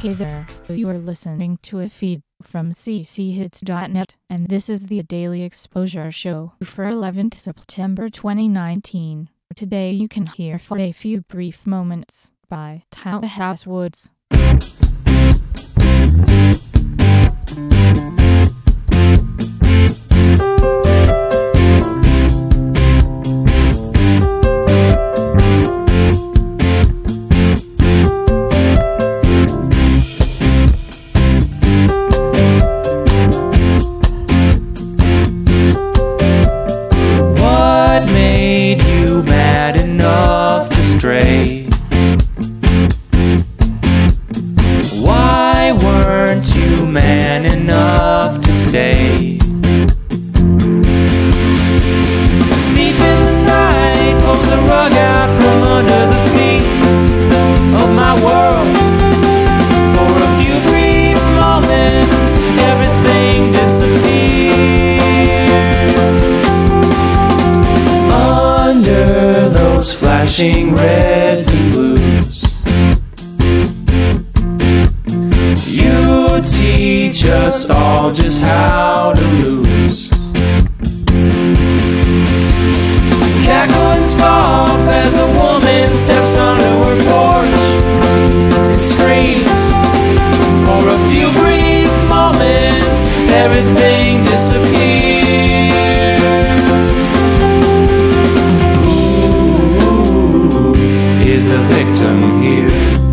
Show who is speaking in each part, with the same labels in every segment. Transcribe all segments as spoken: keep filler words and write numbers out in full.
Speaker 1: Hey there, you are listening to a feed from c c hits dot net, and this is the Daily Exposure Show for eleventh September twenty nineteen. Today you can hear For a Few Brief Moments by Tallahassee Woods.
Speaker 2: Why weren't you man enough to stay? Deep in the night, pulls the rug out from under the feet of my world. For a few brief moments, everything disappears. Under those flashing reds and blues, teach us all just how to lose. Cackle and scoff as a woman steps onto her porch and screams. For a few brief moments, everything disappears. Who is the victim here?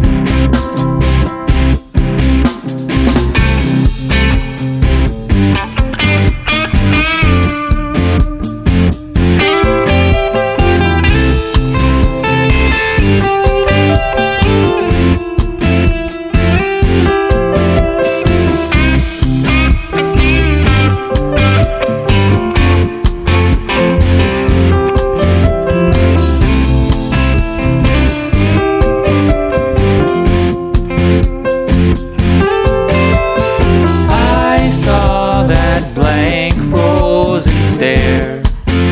Speaker 2: Saw that blank frozen stare,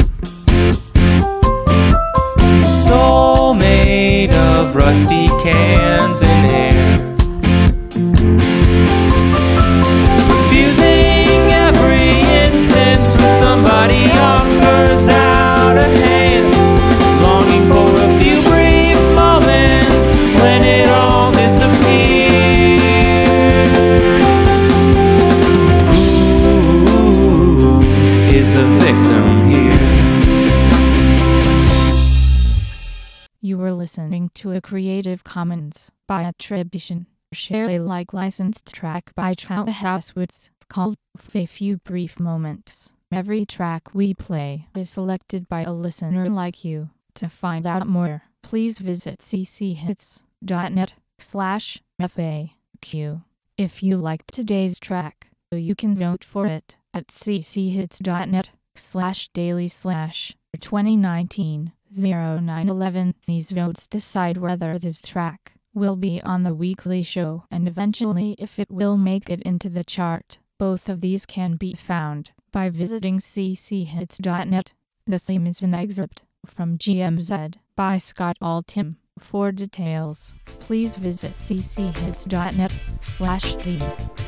Speaker 2: soul made of rusty cans and air, refusing every instance when somebody offers out a hand, longing for a few brief moments when it all disappears.
Speaker 1: You were listening to a Creative Commons by attribution, share Alike licensed track by Tallahassee Woods called For a Few Brief Moments. Every track we play is selected by a listener like you. To find out more, please visit c c hits dot net slash F A Q. If you liked today's track, you can vote for it at c c hits dot net slash daily slash twenty nineteen oh nine eleven. These votes decide whether this track will be on the weekly show and eventually if it will make it into the chart. Both of these can be found by visiting c c hits dot net. The theme is an excerpt from G M Z by Scott Altham. For details, please visit c c hits dot net slash theme.